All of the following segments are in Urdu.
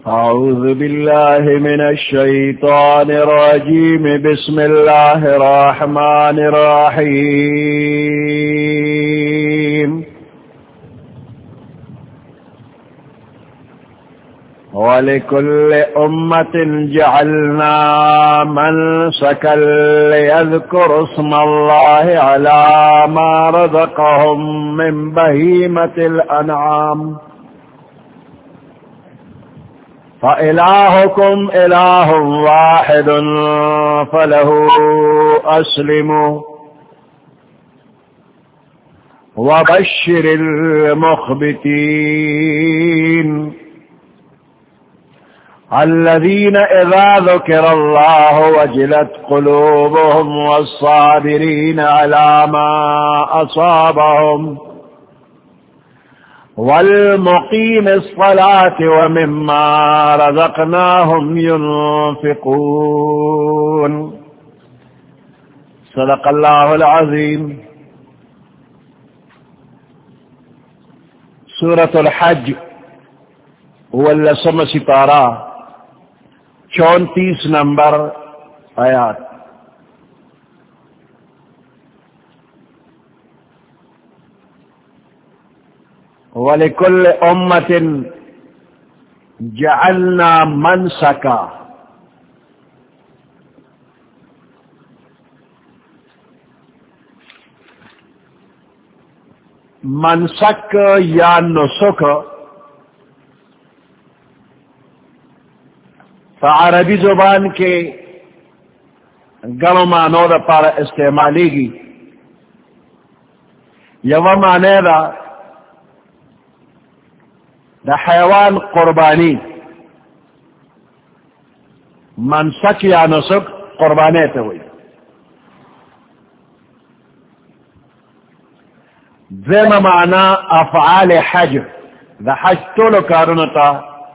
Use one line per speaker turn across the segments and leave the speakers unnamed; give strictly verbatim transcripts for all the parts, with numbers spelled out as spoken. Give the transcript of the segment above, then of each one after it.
أعوذ بالله من الشيطان الرجيم بسم الله الرحمن الرحيم ولكل أمة جعلنا منسكا ليذكروا اسم الله على ما رزقهم من بهيمة الأنعام فإلهكم إله واحد فله أسلموا وبشر المخبتين الذين إذا ذكر الله وجلت قلوبهم والصابرين على ما أصابهم والمقيم الصلاة ومما رزقناهم ينفقون صدق الله العظيم. سورة الحج واللسم سپارہ چونتیس نمبر آیات. وَلِكُلِّ أُمَّةٍ جَعَلْنَا مَنْسَكًا منسک یا نسک عربی زبان کے گم معنوں دا پارا استعمالی گی. یو معنی دا دا حیوان قربانی منسک یا نسک قربانی تے ہوئی. ذم معنی افعال حج دا حج طول کارنتا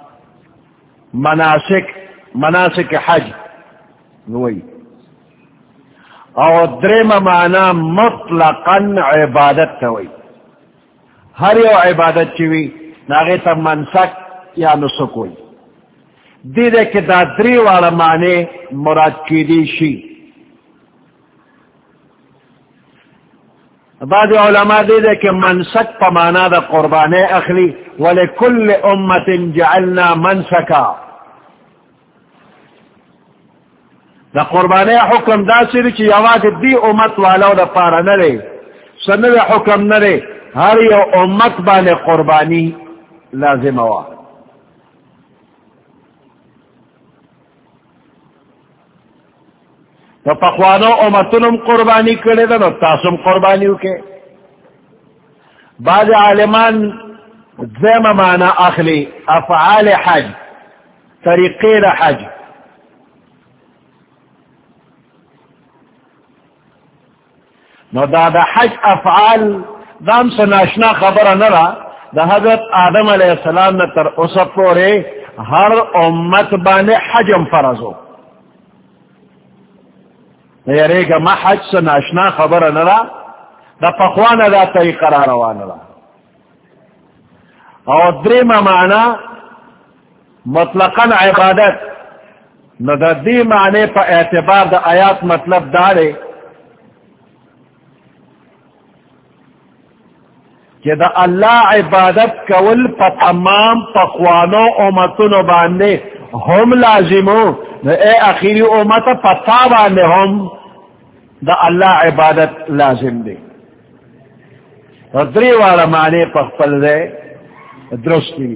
مناسک مناسک حج ہوئی. اور درم معنی مطلقا عبادت تے ہوئی. ہر یو عبادت چوی ناغی تا منسک یا نسک ہوئی. دیدے کہ دا دری والا معنی مراد کی دی شی. بعض علماء دیدے کہ منسک پا معنی دا قربانے اخلی وَلِكُلِّ أُمَّةٍ جَعَلْنَا مَنْسَكًا. دا قربانے حکم دا سری چی یواد دی امت والاو دا پارا نرے سنو حکم نرے ہر یو امت بانے قربانی لازم ہوا. تو پخوانو امتنم قربانی کرے دا تاسم قربانیو کے. بعض عالمان زیم مانا اخلی افعال حج طریقے دا حج. نو دا دا حج افعال دام سے ناشنا خبر نرا. دا حضرت آدم علیہ السلام نے تر اسب پورے ہر امت بانے حجم فرضو. یعنی کہ ما حج سے ناشنا خبر نرا دا پخوان دا طریقہ را روان را. اور دریم معنی مطلقاً عبادت. نو دا دی معنی پا اعتبار دا آیات مطلب دارے کہ دا اللہ عبادت کول پا تمام پخوانو امتنو باندے ہم لازمو. اے اخیری امت پتا باندے ہم دا اللہ عبادت لازم دے. دری والا معنی پخپل دے درستی.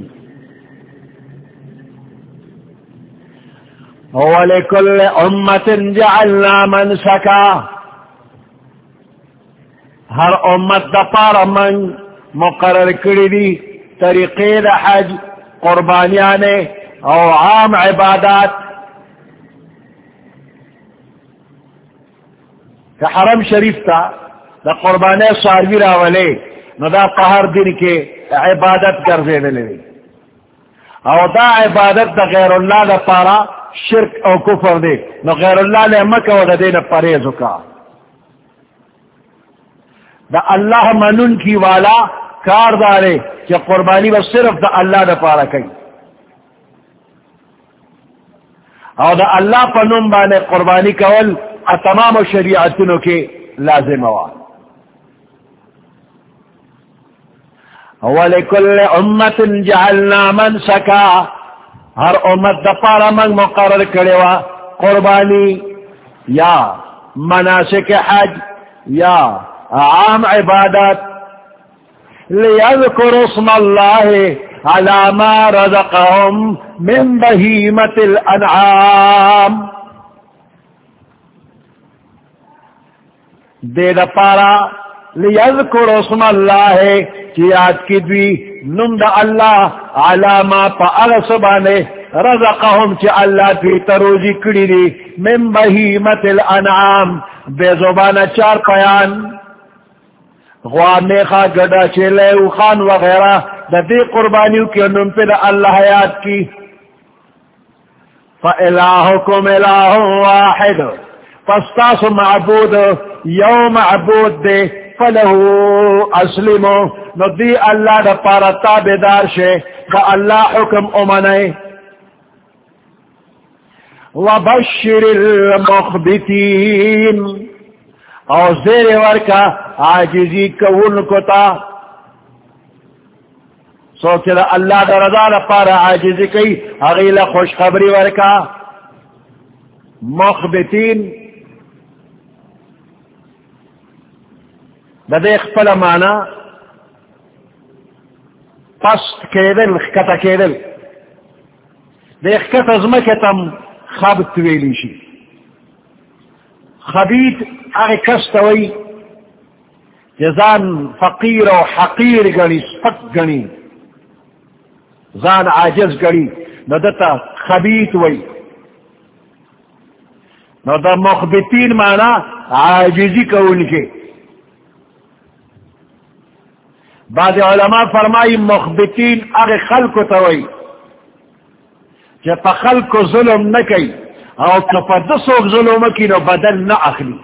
وَلِكُلِّ أُمَّةٍ جَعَلْنَا مَنْسَكًا. ہر امت دا پارا من مقرر کری دی طریقے دا حج قربانیانے او عام عبادات. کہ حرم شریف تا دا قربانے ساروی راولے نو دا پہر دن کے عبادت گردے دلے. او دا عبادت دا غیر اللہ دا پارا شرک او کفر دے. نو غیر اللہ نے مکہ و دا دین پریزو کا. دا اللہ منن کی والا کار دارے کہ قربانی وہ صرف دا اللہ دا پارا کئی. او دا اللہ پا نم بانے قربانی کول تمام شریعتنو کے لازم ہوا. وَلِكُلِّ أُمَّةٍ جَعَلْنَا مَنْسَكًا ہر امت دا پارا من مقرر کرے وا قربانی یا مناسک حج یا عام عبادت لِيَذْكُرُوا اسْمَ اللَّهِ عَلَى مَا رَزَقَهُمْ مِنْ بَهِيمَةِ الْأَنْعَامِ دے دا پارا لِيَذْكُرُوا اسْمَ اللَّهِ چی یاد کی دوی نم دا اللہ علاما پا اغسبانے رزقهم چی اللہ دوی تروزی کری دی من بہیمت الانعام بے زبانہ چار پیان غوام میخا گڑا چیلے وخان وغیرہ دا دی قربانیوں کی نم پہ دا اللہ یاد کی. فَإِلَاهُكُمْ إِلَاهٌ وَاحِدٌ فَاسْتَاسُ معبود یوم معبود دے فَلَهُ أَسْلِمُ ندی اللہ دا پارا تابدار شے دا اللہ حکم امنے. وَبَشِّرِ الْمُخْبِتِينَ او زیر ورکا عاجزی کون کتا سو کہ اللہ دا رضا دا پارا عاجزی کئی اغیل خوشخبری ورکا. مخبتین دا دیکھ پلا مانا پست کېدل ښکته کېدل د ښکته ځمکې ته م خبت ویلی شي. خبیث هغې کس ته وایي چې ځان فقیر او حقیر ګڼي سپک ګڼي ځان عاجز ګڼي نو ده ته خبیث وایي. نو د مخبتین معنا عاجزي کوونکي. بعض علماء فرمائی مخبتین اغی خلق توئی کہ پا خلق ظلم نکی او کپا دسوک ظلم کی نو بدل نہ اخلی.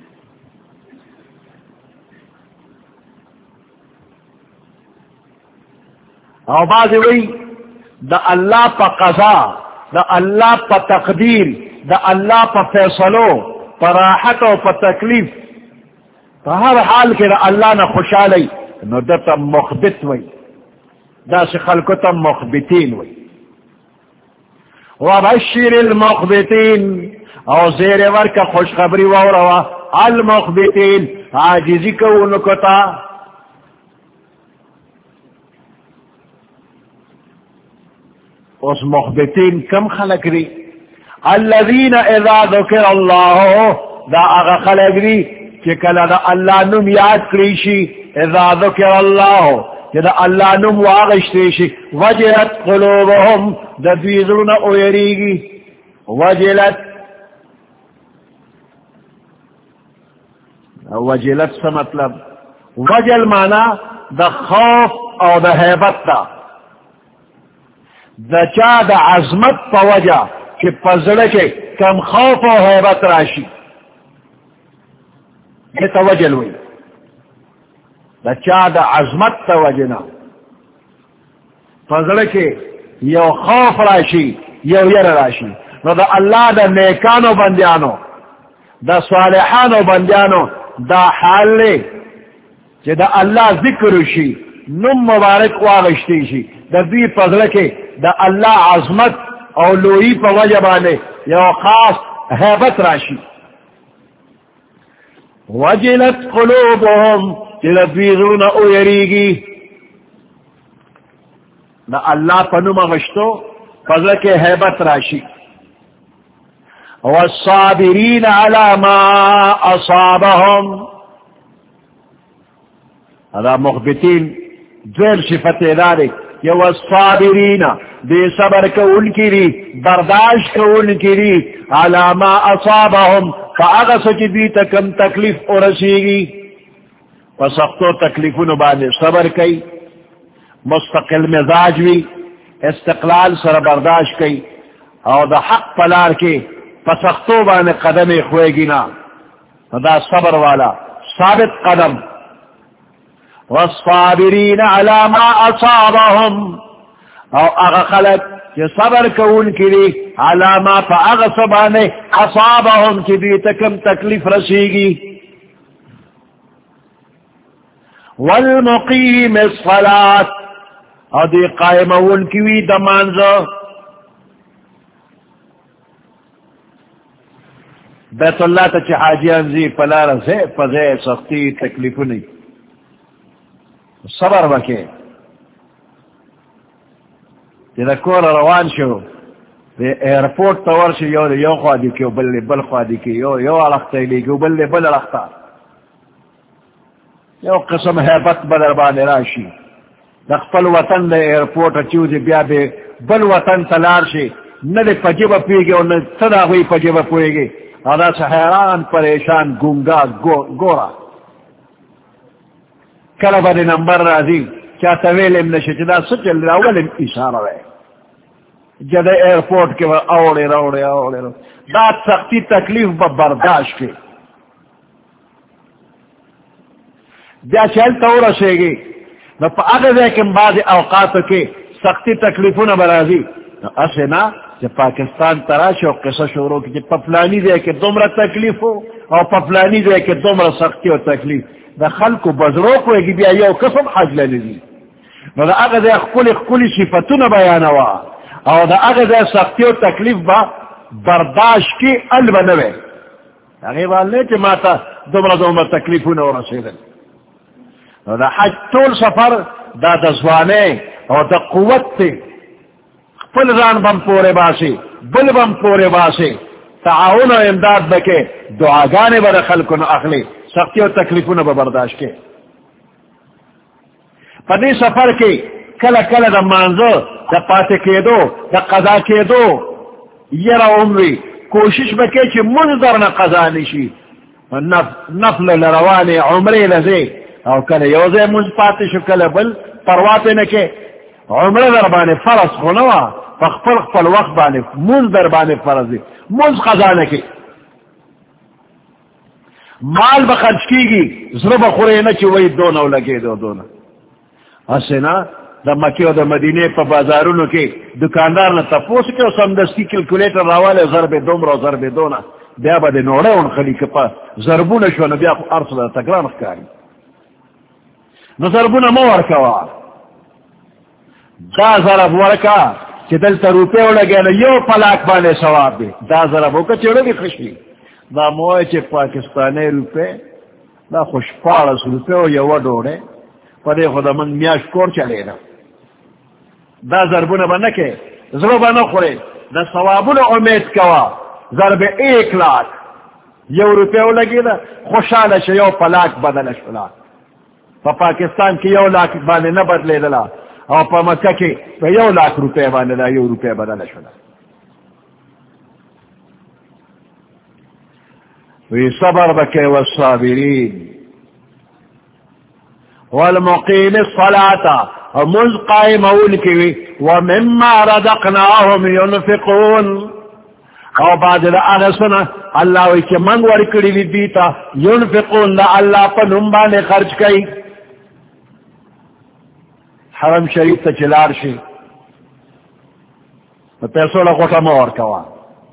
او بعض وی دا اللہ پا قضا دا اللہ پا تقدیر دا اللہ پا فیصلو پا راحت و پا تکلیف پا ہر حال کے دا اللہ نا خوشحالی نو دتا مخبت وی دا سی خلقتا مخبتین وی. وبشر المخبتین او زیر ورکا خوشخبری ووروا المخبتین عاجزی کونکتا. اس مخبتین کم خلق ری الذین اذا ذکر اللہ دا اغا خلق ری چکل دا اللہ نم یاد کریشی اذا ذکر اللہ جدا اللہ نم واغشتیشی وجلت قلوبهم دا دویزرون اویریگی. وجلت وجلت سا مطلب وجل مانا دا خوف او دا حیبت دا دا چا دا عظمت پا وجہ کہ پزڑکے کم خوف او حیبت راشی یہ وجل ہوئی. دا چا دا عظمت تا وجنا پزڑکے یو خوف راشی یو یر راشی. نو دا اللہ دا نیکانو بندیانو دا صالحانو بندیانو دا حال لے چی دا اللہ ذکر شی نم مبارک واغشتی شی دا دی پزڑکے دا اللہ عظمت او لوئی پا وجبانے یو خاص حیبت راشی. وجلت قلوبهم جلبیزون او یریگی دا اللہ پنو مغشتو فضل کے حیبت راشی. والصابرین علی ما اصابهم ادا مخبتین دویر صفت دارے یہ والصابرین بے صبر کو ان کی ری برداشت کو ان کی ری علی ما اصابهم فاغس کی بھی تکم تکلیف اور رسیگی پسختو تکلیفون بانے صبر کئی مستقل مزاج بھی استقلال سر برداشت کئی او دا حق پلار کے پسختو بانے قدم خوئے گینا دا صبر والا ثابت قدم. والصابرین علی ما اصابهم او اغا خلق کہ صبر کون کری علامہ پا اغصبانے اصابہم کی دی تکم تکلیف رسیگی والمقیم الصلاة اور دی قائمون کیوی دمانزو بیت اللہ تا چی حاجیان زی پلار زی پزے سختی تکلیفو نہیں صبر بکے چی دا کور روان شو دی ایرپورٹ تور شو یو یو خوادی کیو بل بل خوادی کیو یو علقتا لیگو بل بل علقتا یو قسم حیبت بدر بانے راشی دا خپل وطن دا ایرپورٹ چیو دی بیا بے بل وطن تلار شی ندی پجیب پیگی اور ندی صدا ہوئی پجیب پوئے اور ایسا حیران پریشان گونگا گورا کل بڑی نمبر رازی کیا طویل ام نشی دا سچل دا اول ام اشارہ ہے جد ایرپورٹ کے اوڑے روڑے اوڑے روڑے دا سختی تکلیف با برداشت کے بیا چلتا ہو رسے گی نا پا اگر دیکھیں بعض اوقات کے سختی تکلیفوں نا برازی اسے نا جب پاکستان تراش اور قصہ شروع کی جب پفلانی دے کے دومرا تکلیف ہو اور پفلانی دے کے دومرا سختی اور تکلیف دا خلق کو بزرو کو ایک بیا یو قسم حج لینے دی دا اگر دے اخکل اخکلی صفتون بیانوا اور دا اگر دے سختی اور تکلیف با برداشت کی علم نوے اگر والنے چی ماتا دومرا دومرا تکلیفون اور رسیدن دا حج طول سفر دا دزوانے اور دا قوت تے پل ران بم پورے باسے بل بم پورے باسے تعاون و امداد بکے دعاگانے بر خلق نہ اخلے سختی و تکلیفوں نہ برداشت کے پدی سفر کے کل کل دا مانزو دا پاتے کے دو دا قضا کے دو یرا عمری کوشش بکے چی منظر نہ قضا نشی نفل لروانے عمرے لزے او کل یوزے منز پاتے شو کل بل پرواتے نکے عمرہ در بانے فرض خونوا فخفل خفل وقت بانے منز در بانے فرض دی منز خزانہ کی مال بخرچ کی گی ضرب خورے نا چی وہی دونوں لگے دو دونوں اسے نا دا مکی و دا مدینے پا بازارونو کے دکاندار نا تپوس کے و سمدستی کلکولیٹر راوالے ضرب دوم رو ضرب دونا بیا با دے نوڑے ان خلیق پا ضربون شو نا بیا ارس دا تکران خکاری نو ضربون مور کوا دا ضرب ورکا چی دلتا روپے ہو لگے نا یو پلاک بانے ثواب دے دا ضرب ہوکا چیڑے بھی خوشی دا موئے چی پاکستانے روپے دا خوش پارس روپے ہو یو ڈوڑے پدے خدا من میاش کور چلے نا دا ضربون با نکے ضرب با نخورے دا ثوابون امید کوا ضرب ایک لاکھ یو روپے ہو لگے نا خوشحال چی یو پلاک بدل شلا پا پاکستان کی یو لاکھ بانے نبدلے دلا اور پا مکہ کی پا یو لاکھ روپے بانے دا یو روپے بدل شلا وی صبر بکے والصابرین والمقیم الصلاة ومنز قائمون کی ومما رزقناهم ينفقون او بعد دا آنسنا اللہ ویچے منگ ورکڑی بھی دیتا ينفقون دا اللہ پا نمبانے خرچ کئی حرم شریف تا چلار شی پیسو لگوٹا مور کوا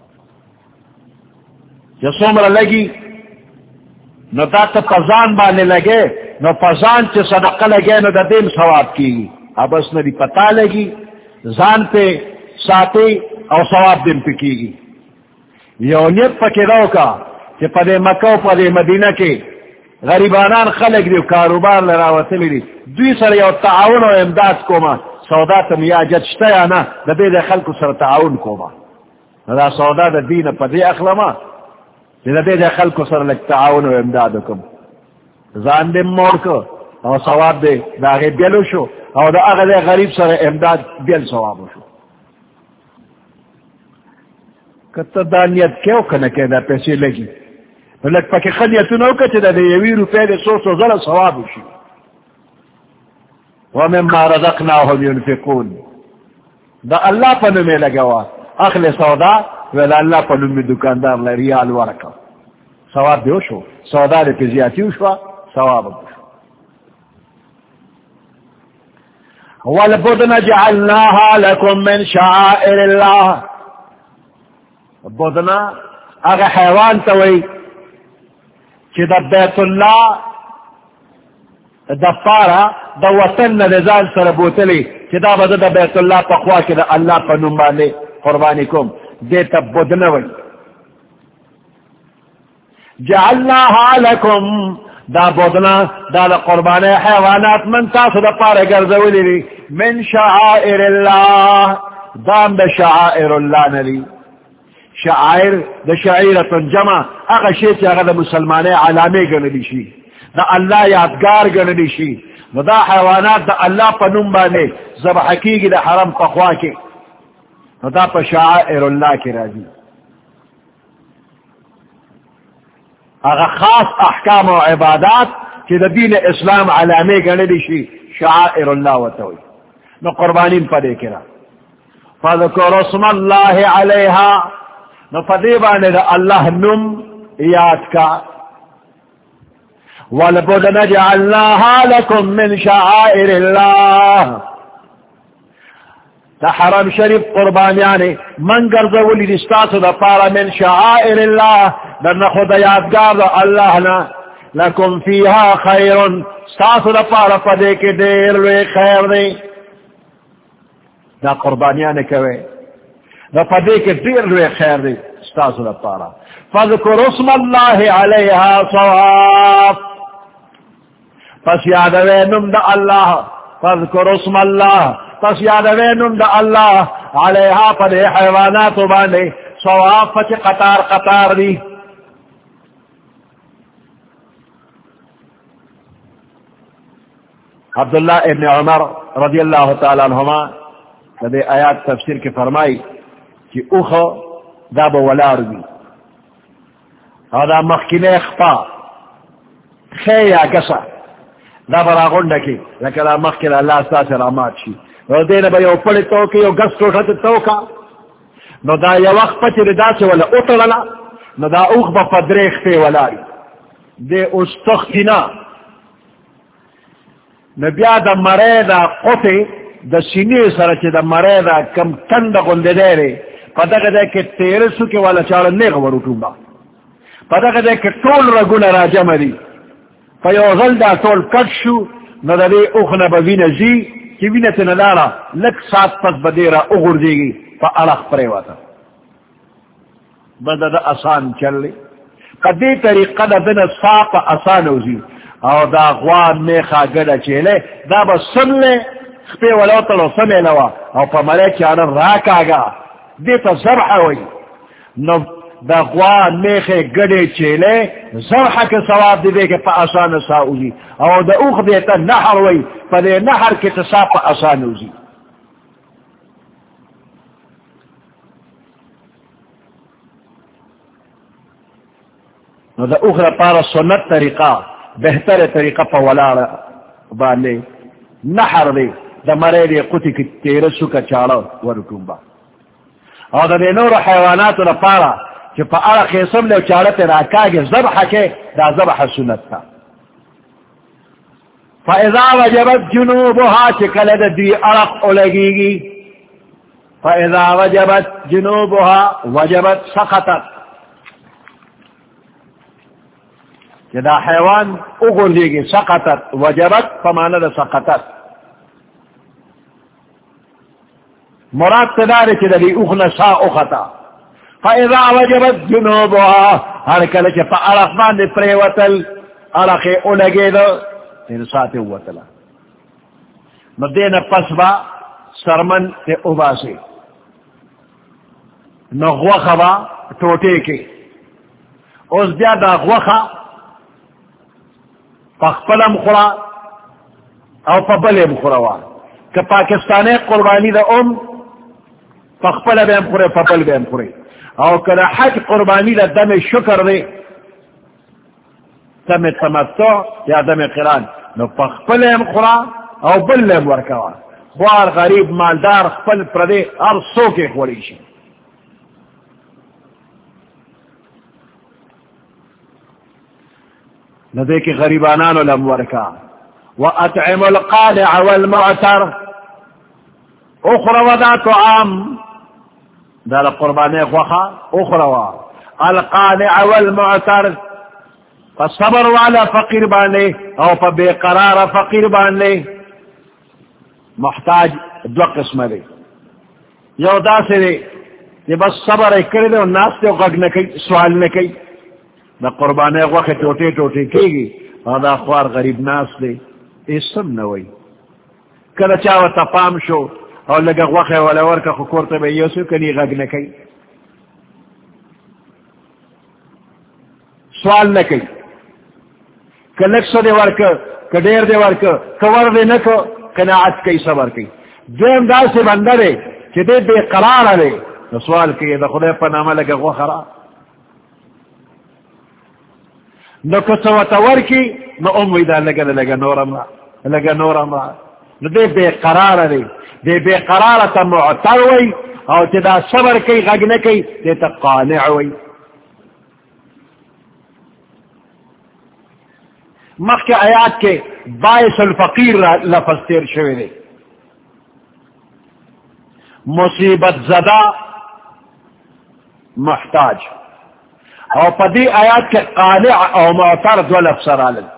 جسومر لگی نو دا تا پزان بانے لگے نو پزان چے صدقہ لگے نو دا دیم ثواب کی گی اب اس نے بھی پتا لگی زان پہ ساتے او ثواب دیم پہ کی گی یو نیت پکے رو کا کہ پدے مکہ و پدے مدینہ کے غریبانان خلق دیو کاروبار لراوتی لی دوی سر یو تعاون و امداد کوما سودا تم یا جچتا یا نا دا بید خلق سر تعاون کوما دا سودا دا دین پدے اخلما دا بید خلق سر لگ تعاون و امداد کم زان دے موڑ کو او ثواب دے دا غیب بیلو شو او دا اغد غریب سر امداد بیل ثوابو شو کتا دا نیت کیو کنکے دا پیسے لگی لگ پاکی خلیتو نو کچھ دا دے یوی روپے دے سو سو ذرا ثوابو شو ومما رزقناهم ينفقون دا اللہ پنو میں لگوا اخل سودا ویلا اللہ پنو میں دکاندار لے ریال ورکا ثواب دیو شو سودا دے پی زیادیو شو ثواب شو والبدن جعلناها لكم من شعائر الله. بدنا اگر حیوان توئی چی دا بیت اللہ دا پارا دا وطن نزال سر بوتلی چی دا بدا دا بیت اللہ پخوا کی دا اللہ پا نمبانے قربانی کم دیتا بدنوی. جعلناها لکم دا بدنا دا دا قربانی حیوانات من تاسو دا پارا گرزولی لی من شعائر اللہ دام دا شعائر اللہ نلی. شعائر دا شعیرتن جمع اگا شیچ اگا دا مسلمانے علامی گنلی شی دا اللہ یادگار گنلی شی دا حیوانات دا اللہ پا نمبانے ذبح کیگی دا حرم پخوا کے دا پا شعائر اللہ کی راضی. اگا خاص احکام و عبادات کی دا دین اسلام علامی گنلی شی شعائر اللہ وتوی نو قربانین پا دے کرا. فذکر اسم اللہ علیہا نو فدیبانے دا اللہ نم یاد کا. والبدن جعلناها لكم من شعائر اللہ دا حرم شریف قربانیانے من گرزولی دستاسو دا پارا من شعائر اللہ دا نخود یادگار دا اللہ نا لکم فیہا خیرن ستاسو دا پارا پدے کے دیر وے خیر دے دا قربانیانے کوئے دا پدے کے دیر وے خیر دے ستاسو دا پارا. فذکر اسم اللہ علیہا صواف پس یادوے نم دا اللہ. فذکر اسم اللہ پس یادوے نم دا اللہ علیہا پدے حیواناتو باندے صواف پچ قطار قطار دی. عبداللہ ابن عمر رضی اللہ تعالیٰ عنہما دے آیات تفسیر کے فرمائی کہ اوخو دا با ولار بی او دا مخکنے اخپا خی یا گسا دا برا غنڈکی لکہ دا مخکن اللہ ستا سے رامات شی او دین با یو پڑی توکی یو گس توکت توکا نو دا یو وقت پچی دا سے ولا اطرلا نو دا اوخ با پدریخ تے ولاری دے اس تختینا نو بیا دا مرے دا قطی دا سینی سرچ دا مرے دا کم تند غنڈے دے رے پتہ کہ دے کہ تیرے سکے والا چاڑا نیغ ورکوں با پتہ کہ دے کہ طول رگون را جمع دی پا یو غل دا طول کٹ شو نو دا دے اخنا با وین زی کی وینت ندارا لک سات پس با دے را اغر دے گی پا علق پرے واتا بدا دا آسان چل لی پا دے طریقہ دا دن ساپ آسان ہوزی او دا غوان میخا گڑا چیلے دا با سن لے خپے ولو تلو سمے لوا او پا ملے چانا راکا گا دیتا زرح ہوئی نو دا غوان میخے گڑے چیلے زرح کے ثواب دے دے کے پا آسان ساؤزی او دا اوخ دیتا نحر ہوئی پا دے نحر کے تصا پا آسان ہوزی. نو دا اوخ دا پارا سنت طریقہ بہتر طریقہ پا ولار باندے نحر دے دا مرے دے قطی کی تیرسو کا چاڑا ورکن با او دا دے نور حیواناتو دا پارا چی پا آرہ خیسم لے چاڑتے راکاگے ذبح کے دا ذبح سنت تا. فَإِذَا وَجَبَتْ جُنُوبُهَا چکل دا دی عرق اولگی گی فَإِذَا وَجَبَتْ جُنُوبُهَا وَجَبَتْ سَقَطَتْ کہ دا حیوان اغل دیگی سقطت وجبت فمانا دا سقطت مراد تداری چی دا دی اغل سا اختا فَإِذَا وَجَبَتْ جُنُوبُهَا ہر کل چی فا عرقمان دی پریوتل عرقی اولگی دا انسات اوتلا مدین پس با سرمن تے اباسی نغوخ با ٹوٹے کی اس بیا دا غوخا پخپلم خورا او پبلم خوروان کہ پاکستانی قربانی دا ام پخپل بیم خورے پبل بیم خورے او کہ حج قربانی دا دم شکر دے دم تمتع یا دم قران نو پخپلم خورا او بلم ورکوان خوار غریب مالدار خپل پردے ار سو کے خوریشی نو دے کہ غریبانانو لم ورکا وَأَطْعِمُ الْقَانِعَ وَالْمُعْتَرَ اخروا دا طعام دا قربانی غوخا اخروا القانع والمعتر فصبر والا فقیر بانے او پا بے قرار فقیر بانے محتاج دو قسم دے یو دا سے دے یہ بس صبر ایک کرے دے ناس دے غگ نکی سوال نکی دا قربانی غوخ ٹوٹے ٹوٹے کی گی اور دا خوار غریب ناس دے اسم نوئی کل چاو تپام شو اور لگا غوخ والا ورکا خکورتا بے یوسو کنی غگ نکی سوال نکی کلک سو دے ورکا کدیر دے ورکا کور دے نکو کناعت کئی صبر کئی دیم دا سے بندہ دے چی دے بے قرار دے سوال کئی دا خدای پا نامہ لگا غوخرا نو کسو تور کی نو اموی دا لگا لگا نورم را لگا نورم را نو دے بے قرار دے دے بے قرار تا معتر وی او چی دا صبر کئی غگ نکی دے تا قانع وی مخ کے آیات کے باعث الفقیر لفظ تیر شوے دے مصیبت زدہ محتاج او پدی آیات کے قانع او معتر دو لفظ رالن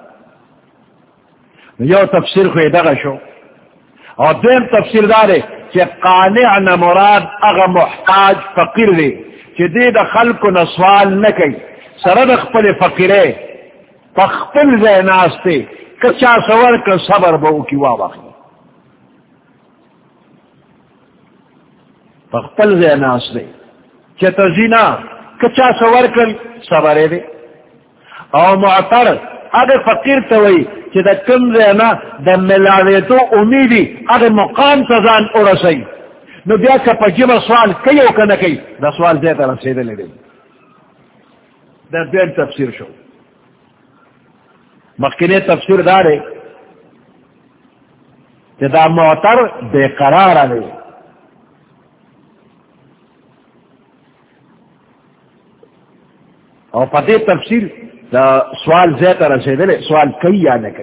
یو تفسیر خوی دغا شو اور دیم تفسیر دارے کہ قانع نمراد اغا محتاج فقیر دے کہ دے دا خلق نسوال نکی سرد اخپل فقیرے پخپل زیناستے کچا سور کا صبر بہو کی واقعی پخپل زیناستے چتا زینا کچا سور کر صبر دے او معتر اگر فقیر توئی چی دا کم زینا دا ملاوی تو امیدی اگر مقام تزان ارسی نو بیا کپا جب سوال کئی او کنکی دا سوال زیتا رسیدے لے دے دا دین تفسیر شو مخکنے تفسیر دارے کہ دا معتر بے قرار آلے اور پتے تفسیر دا سوال زیتا رسے دلے سوال کئی یا نہ کئی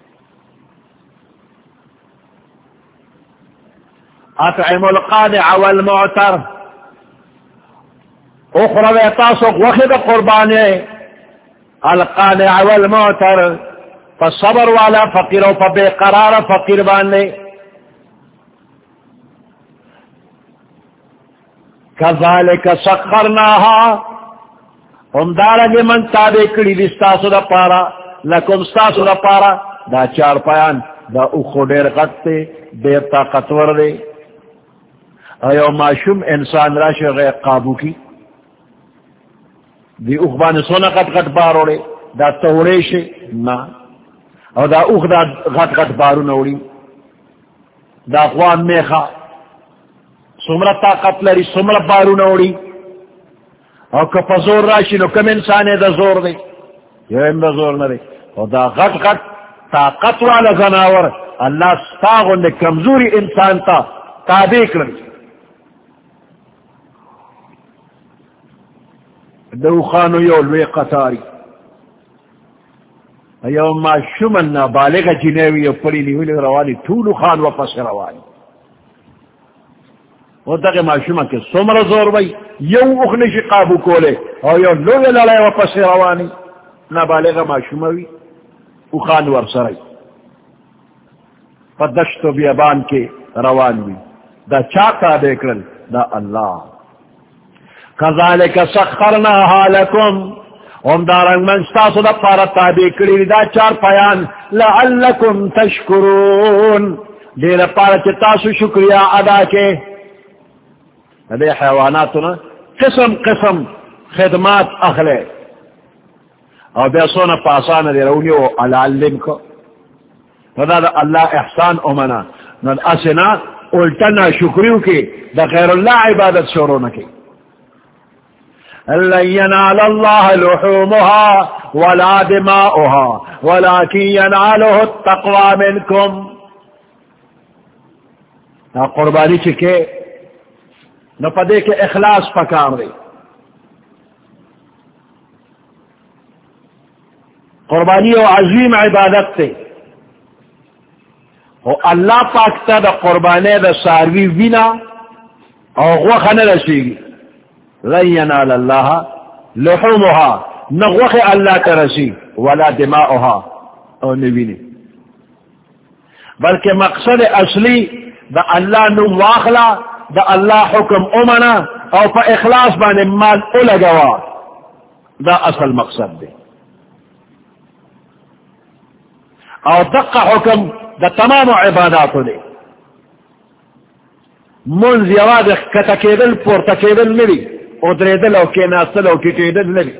اطعم القانع والمعتر اخرى ویتاسو وخد قربانے القانع والمعتر فالصبر والا فقیر و بے قرار فقیر بانے کذالک سخرناها ہم دارنگی من تابع کری دی ستاسو دا پارا لکم ستاسو دا پارا دا چار پایان دا اخو دیر قد تے دیر طاقتور دے ایو معشوم انسان راش غیر قابو کی دی اخبان سونا قد قد باروڑے دا توڑے شے نا او دا اخ دا قد قد بارو نوڑی دا اخوان میخا سمرا طاقت لری سمرا بارو نوڑی او کپا زور راشی نو کم انسانے دا زور دے یو ام دا زور ندے او دا غٹ غٹ طاقت والا زناور اللہ ستاغن دے کمزوری انسان تا تابع کرن دو خانو یو لوی قطاری یو ما شمن نابالغ جنیوی یو پری نیولی روانی طولو خان واپس روانی وہ تاکہ معشومہ کے سمر زور بھئی یو اخنش قابو کولے اور یو لوگ لڑائے واپس روانی نابالغ معشوموی اخان ورسرائی پدشت و بیابان کے روانوی دا چاکا دیکرن دا اللہ کذالک سخرناها لکم ام دارنگ من ستاسو دا پارا تابع کری دا چار پایان لعلکم تشکرون دیر پارا چتاسو شکریہ ادا کے دے حیواناتنا قسم قسم خدمات اخلے اور بے سونا پاسانا دے رونی و العلم کو دا دا اللہ احسان امنا ند اسنا الٹنا شکریو کی دا غیر اللہ عبادت شروع کی لن ينال الله لحومها ولا دماؤها ولكن يناله التقوى منكم قربانی چکے نہ پدے کے اخلاص پکار دے قربانی و عظیم عبادت تے او اللہ پاک تا دا قربانے دا ساروی وینا او غوخ نہ رسیگی لن ینال اللہ لحومها نغوخ اللہ تا رسی ولا دماؤها او نوینی بلکہ مقصد اصلی دا اللہ نم واخلا دا اللہ حکم امنا او پا اخلاص بانے مال اولگوا دا اصل مقصد دے او دقا حکم دا تمام عبادات دے منز یواز کتکیدل پورتکیدل نری او دریدل او کیناستل او کٹیدل نری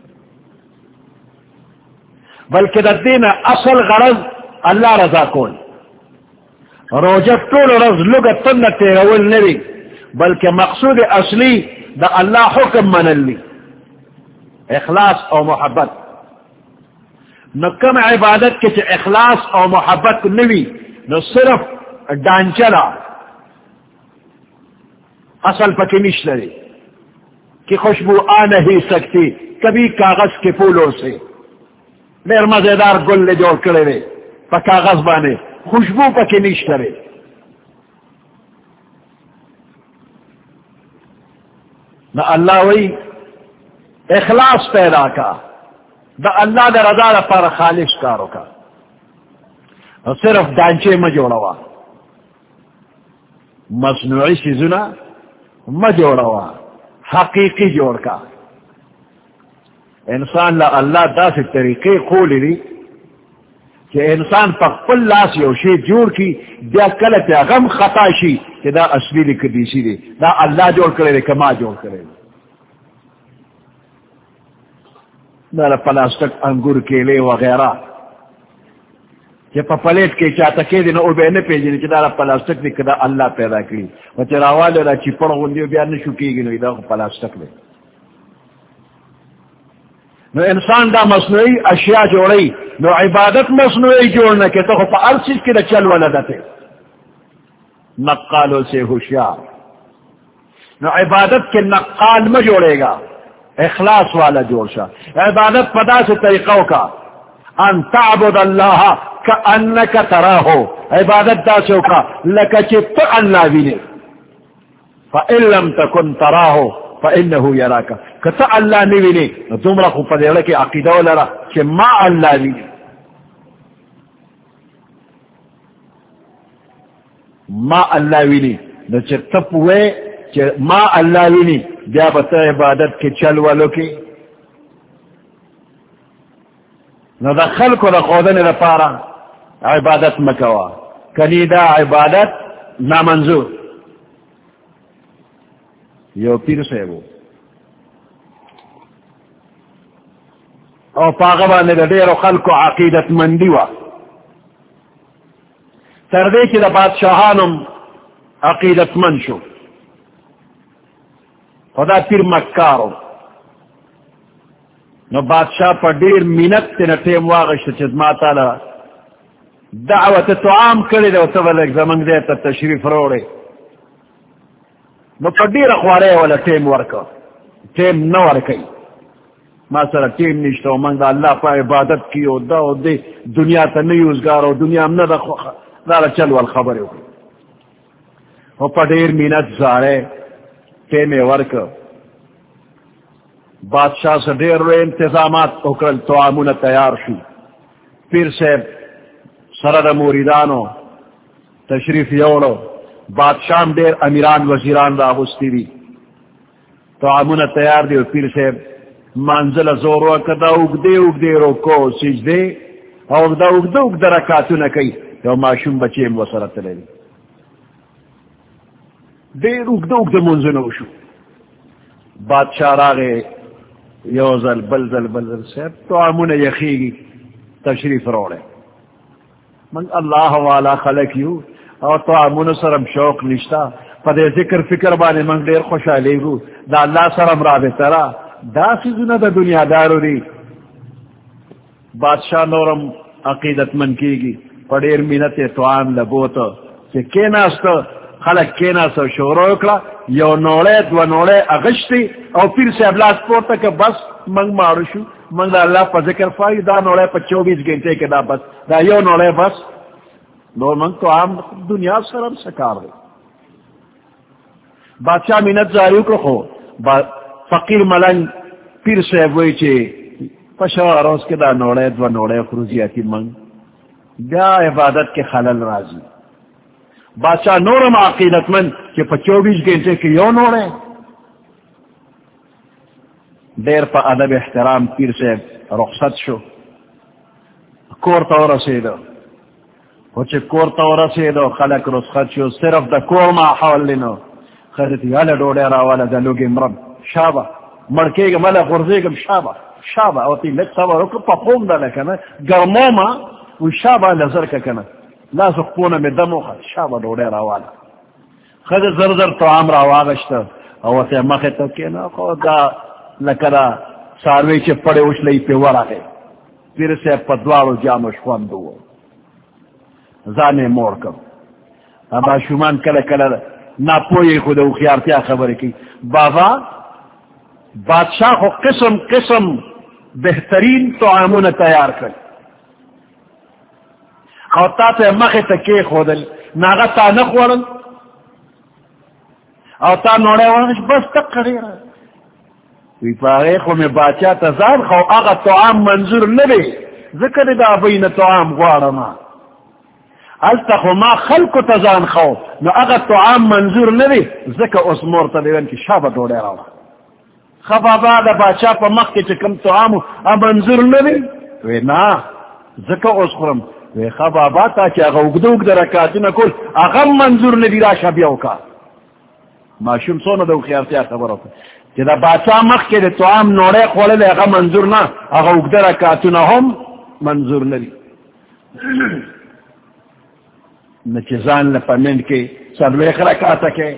بلکہ دا دین اصل غرض اللہ رضا کون روجت طول رض لگت تن تیرول نری بلکہ مقصود اصلی دا اللہ حکم من لی اخلاص او محبت نو کم عبادت کے چھ اخلاص او محبت نوی نو صرف ڈانچلا اصل پکی نش لری کہ خوشبو آ نہیں سکتی کبھی کاغذ کے پھولوں سے میر مزیدار گل لے جوڑ کرے رے پا کاغذ بانے خوشبو پکی نش کرے نہ اللہ وی اخلاص پیدا کا دا اللہ دا رضا دا پر خالص کارو کا صرف ڈانچے میں جوڑوا مصنوعی چیزنا میں جوڑوا حقیقی جوڑ کا انسان لا اللہ دا سے طریقے کھولی دی کہ انسان پا قل لاس یوشی جوڑ کی بیا کلت یا غم خطا شی کہ دا اصلی دی کدیسی دی دا اللہ جوڑ کرے دی کما جوڑ کرے دی دا پلاسٹک انگور کیلے وغیرہ کہ پا پلیٹ کے چاہتا کے دی نا او بے نپیجی نی چی دا پلاسٹک دی کدا اللہ پیدا کری و چی راوالی دا چی پڑ غندیو بیا نشو کی گی نو دا پلاسٹک دی نو انسان دا مصنوعی اشیاء جوڑی نو عبادت مصنوعی جوڑنا کہ تو پا ار چیز کی دا چل ولدتے نقالوں سے ہوشیار نو عبادت کے نقال میں جوڑے گا اخلاص والا جوڑ شا عبادت پدا سے طریقوں کا ان تعبد اللہ کأنک تراہو عبادت دا سے کا لکا چی تو اللہ بینے فَإِن لَمْ تَكُنْ تَرَاهُ فَإِنَّهُ يَرَاكَ کتا اللہ نوینے نو تم رکھو پدے رکھے عقیدہ لرا چی ما اللہ بینے ما اللہ بینے نو چی تپ ہوئے چی ما اللہ بینے بیا بتا عبادت کے چل والو کی نو دا خلق و دا خودن دا پارا عبادت مکوا کنی دا عبادت نامنظور یو پیر سے وہ او پاغبانے دا دیر و خلق و عقیدت مندی وا تردے کی دا بادشاہانم عقیدت من شو خدا پیر مکارو نو بادشاہ پا دیر منت تینا تیم واغشت چیز ماتالا دعوت تو عام کرے دے و تول ایک زمانگ دے تا تشریف روڑے نو پا دیر اخوارے والا تیم ورکا تیم نو ورکی ما سر تیم نشتا و منگ دا اللہ پا عبادت کی و دا و دے دنیا تا نیوزگار و دنیا امنا دا خوخ دا چل والخبر ہوئی و پا دیر منت زارے تیم ورکا بادشاہ سے دیر روئے انتظامات اکرل تو آمون تیار شو پیر سے سرد موریدانو تشریف یوڑو بادشاہ دیر امیران وزیران دا غستی دی تو آمون تیار دی پیر سے منزل زورو کدا اگدے اگدے روکو سجدے اگدہ اگدہ اگدہ رکاتو نکی تو معشوم بچیم وصرت لے دی دیر اگدہ اگدہ منزنو شو بادشاہ راغے یوزل بلزل بلزل سیب تو آمون یخیگی تشریف روڑے من اللہ والا خلق یو اور تو آمون سرم شوق نشتا پدے ذکر فکر بانے من دیر خوشا لیگو دا اللہ سرم رابطہ را دا سیزونا دا دنیا دارو دی بادشاہ نورم عقیدت من کیگی پڑیر منت تو آم لبوتا کہ کیناستا خلق کیناستا شورو اکلا یو نوڑے دو نوڑے اغشتی او پھر سے ابلاس پورتا کہ بس منگ مارو شو منگ دا اللہ پا ذکر فائی دا نوڑے پا چوبیس گھنٹے کے دا بس دا یو نوڑے بس نور من تو عام دنیا سرم سکار دے بادشاہ منت زاریو کو خو فقیر ملنگ پیر صاحب وی چے پشا روز کے دا نوڑے دو نوڑے خروزیاتی منگ بیا عبادت کے خلل رازی بادشاہ نورم عقیدت من کہ پا چوبیس گھنٹے کی یو نوڑے دیر پا ادب احترام پیر صاحب رخصت شو کور تا ورسیدو وچے کور تا ورسیدو خلق رخصت شو صرف دا کور ما حول لنو خیرتی یالا ڈوڑے راوالا دا لوگی مرم شابا مرکے گا ملا غرزے گا شابا شابا اوتی لک سوا رکو پا قوم دا لکنا گرمو ما و شابا نظر کا کنا لا سخپونا میں دمو خد شابا ڈوڑے راوالا خد زرزر تو عام راواغشتا اوتی مخی تکینا خود دا لکنا ساروی چے پڑے اچھ لئی پی ورا گئے پھر سے پدوارو جامش خوندو زانے مور کم ابا شمان کل کل نا پوئی خود او خیارتیا خبر کی بابا بادشاہ کو قسم قسم بہترین تو عامون تیار کر اور تا تے مخی تکی خودل ناغا تا نخورن اور تا نوڑے ورنش بس تک کھڑی رہا وی پاگے خو میں بادشاہ تزار خو آغا تو عام منظور نبی ذکر دا بین تو عام غوارما التا خو ما خلق تزان خو نو آغا تو عام منظور نبی ذکر اس مورتا دیون کی شابت دوڑے رہا خبابا دا بادشاہ پا مخ کے چکم تو عامو منظور نبی وی نا ذکر اس خورم وی خبابا تا چی آغا اگدوگ دا رکاتنا کل آغا منظور نبی را شابیاو کا ما شمسونا دا خیارتیا خبر ہوتا کہ دا بادشاہ مخ کے دے تو عام نوڑے خوالے لے اگا منظور نا اگا اگدر رکاتونا ہم منظور نری نچزان لپمنڈ کے سلویخ رکاتا کے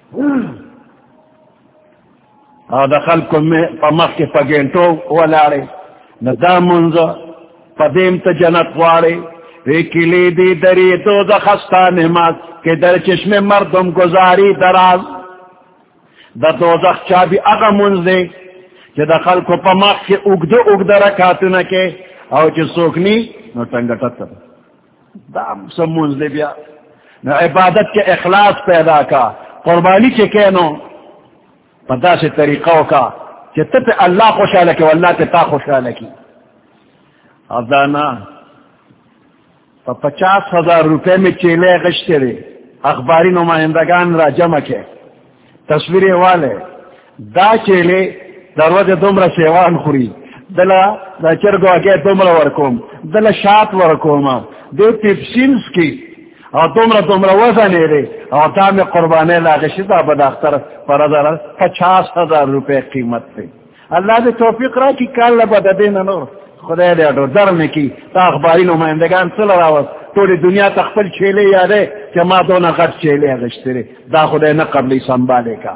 اور دخل کو پا مخ کے پا گینٹو والارے ندا منزا پا دیم تا جنت وارے ویکی لی دی دری دو دا خستا نماز کہ در چشم مردم گزاری دراز دا دوزخ چابی اگا منز دے چی دا خلقو پا مخ کے اگدو اگدو رکاتونا کے او چی سوکنی نو تنگٹت دا سم منز دے بیا نو عبادت کے اخلاص پیدا کا قربانی چی کینو پا دا سے طریقوں کا چی تب اللہ خوشا لکی واللہ تی تا خوشا لکی اب دانا پا پچاس ہزار روپے میں چیلے غشتے دے اخباری نمائندگان را جمع کے تصویریں والے دا چیلے دروازے دومرا سیوان خوری دلا دا چرگو اگے دومرا ورکوم دلا شات ورکوم دو تپسینس کی اور دومرا دومرا وزن رے اور دا میں قربانے لاغشی دا بداختر پر ادھر پچاس ہزار روپے قیمت تے اللہ دے توفیق را کی کال لبا دینا نور خدا دے اڈو در میں کی تا اخباری نمائندگان صلی راوز تولی دنیا تخفل چیلے یادے کہ ما دونا غد چیلے اگشتے رے دا خدا نا قبلی سنبالے کا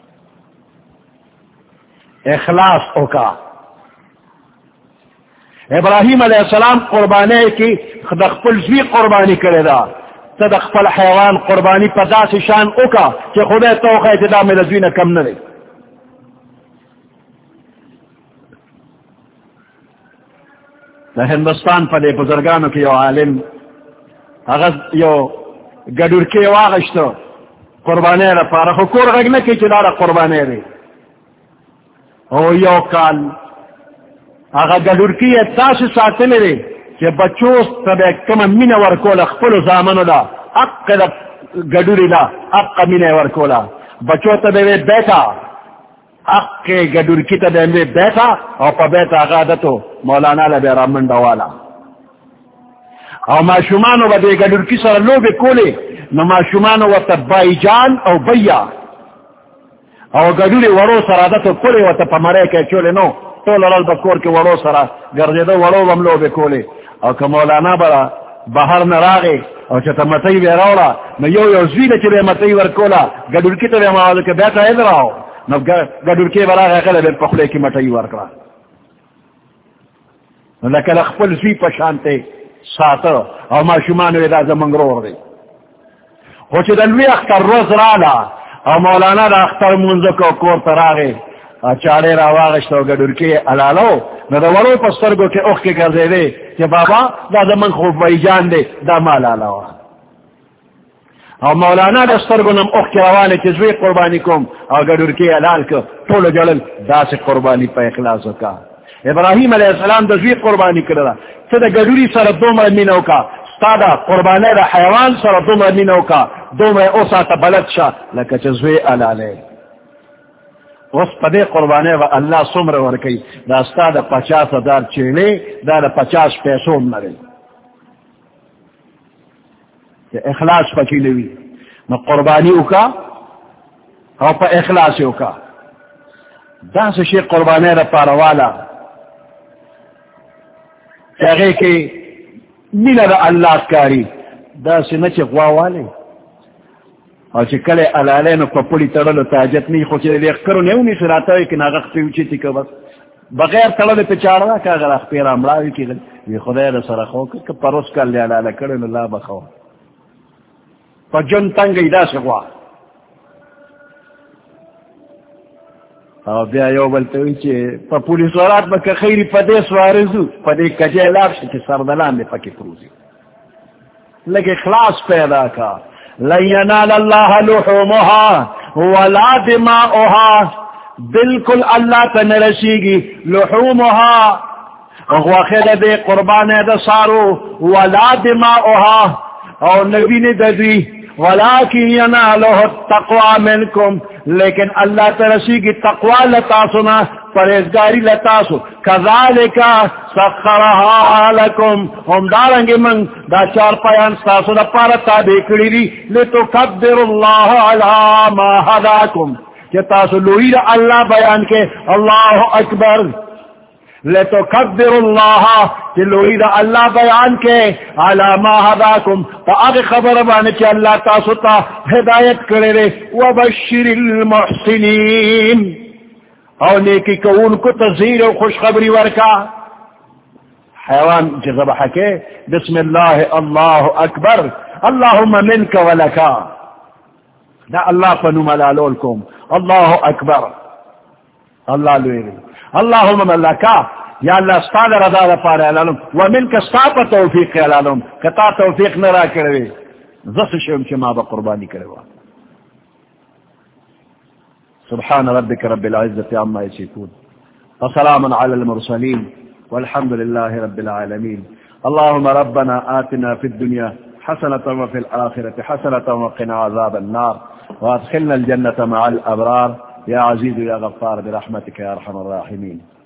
اخلاص اوکا ابراہیم علیہ السلام قربانے کی خدخفل زوی قربانی کرے دا تدخفل حیوان قربانی پدا سے شان اوکا کہ خدا توقع اتدا میں لزوی نا کم نرے دا ہندوستان پا دے بزرگانو کی یو عالم اغز یو گڑورکی واغشتو قربانے را پارا خو کور غگ نکی چلا را قربانے رے او یو کال اغا گڑورکی اتاس ساتنے رے کہ بچوس تب کم من ورکولا خپلو زامنو دا اق دا گڑوری دا اق من ورکولا بچو تب بیتا اق گڑورکی تب بیتا او پا بیتا غادتو مولانا لبی رامن دوالا او ما شمانو با دے گڑورکی سر لو بے کولے نو ما شمانو و تا بائی جان او بیا او گڑوری ورو سر عادتو کولے و تا پا مرے کے چولے نو تو لرال بکور کے ورو سر گردے دو ورو بم لو بے کولے او که مولانا برا بہر نراغے او چتا مطیب روڑا نو یو یو زویدہ چلے مطیب ورکولا گڑورکی تا بے موالو کے بیتا ادر آو نو گڑورکی برا غیقل بے پخلے کی مطیب ورکلا لکه خپل زوی پشانته ساته او ما شمانو دا زمنګرور دی خو چې د لوی اختر روز رااله او مولانا د اختر مونځ کو کور ته راغی چاړې راواغشت او ګډورکې علالو نو د وړو په سترګو کې اوښکې ګرځېدې چې بابا دا زمونږ خو بایجان دی دا ما لاله وه او مولانا دستر گنم اخ کی روانی چیزوی قربانی کم او گڑور کی علال کو طول جلل دا سے قربانی پا اخلاصو کا ابراہیم علیہ السلام دزوی قربانی کردا تا دا گڑوری سر دو مرمینو کا ستا دا قربانی دا حیوان سر دو مرمینو کا دو مر اوسا تا بلد شا لکا چیزوی علالے اس پدے قربانی و اللہ سمر ورکی دا ستا دا پچاس ہزار چیلے دا دا پچاس پیسوں مرے اخلاص پکی نوی نو قربانی اکا او پا اخلاص اکا دا سے شیخ قربانی را پاروالا اگے کے مینا دا اللہ کاری دا سے نچے غواوالے اور چی کلے علالے نو پا پولی ترلو تاجت نی خوچے لیک کرو نیو نی سراتا ہوئی کہ ناغق پیوچی تی که بس بغیر ترلو پیچار دا که اگر اخ پیرا ملاوی کی غلی خدای دا سرخو که پروس کر لی علالے کرو اللہ بخوا پا جن تنگی دا سگوا او بیا یو بلتوی چی پا پولیس ورات بکا خیری پا دے سوارزو پا دے کجے لابشی چی سردلان دے پاکی پروزی لیکن اخلاص پیدا کا لن ینال اللہ لحومها ولا دماؤها بالکل اللہ تنرسی گی لحومها وخیر دے قربان دا سارو ولا دماؤها او نبی نے ددی ولكن يناله التقوى منكم لیکن اللہ ترسی کی تقوی لتاسنا پرہیزگاری لتاسو كذلك سخرها لكم ہم دارنگے من دا چار پیان ستاسو دا پارا تابع کری دی لتکبر اللہ علی ما هداكم کہ تاسو لوئی دا اللہ بیان کے اللہ اکبر لتکبر اللہ تلوئی دا اللہ بیان کے علی ما ہداکم فا آگے خبر بانے کہ اللہ تاسو تا ہدایت کرے رے وبشر المحسنین او نیکی کون کو تزہیر و خوشخبری ورکا حیوان جذبح کے بسم اللہ اللہ اکبر اللہم منک ولکا دا اللہ فنو ملالولکم اللہ اکبر اللہ لوئے اللہم ملکا یا اللہ استاد رضا دا پارے علالم ومن کا استاپ توفیق علالم کتا توفیق نرا کروے زس شم شما با قربانی کروا سبحان ربك رب العزة عما يصفون وسلام على المرسلين والحمد لله رب العالمين اللهم ربنا آتنا في الدنيا حسنة وفي الآخرة حسنة وقنا عذاب النار وادخلنا الجنة مع الأبرار يا عزيز يا غفار برحمتك يا أرحم الراحمين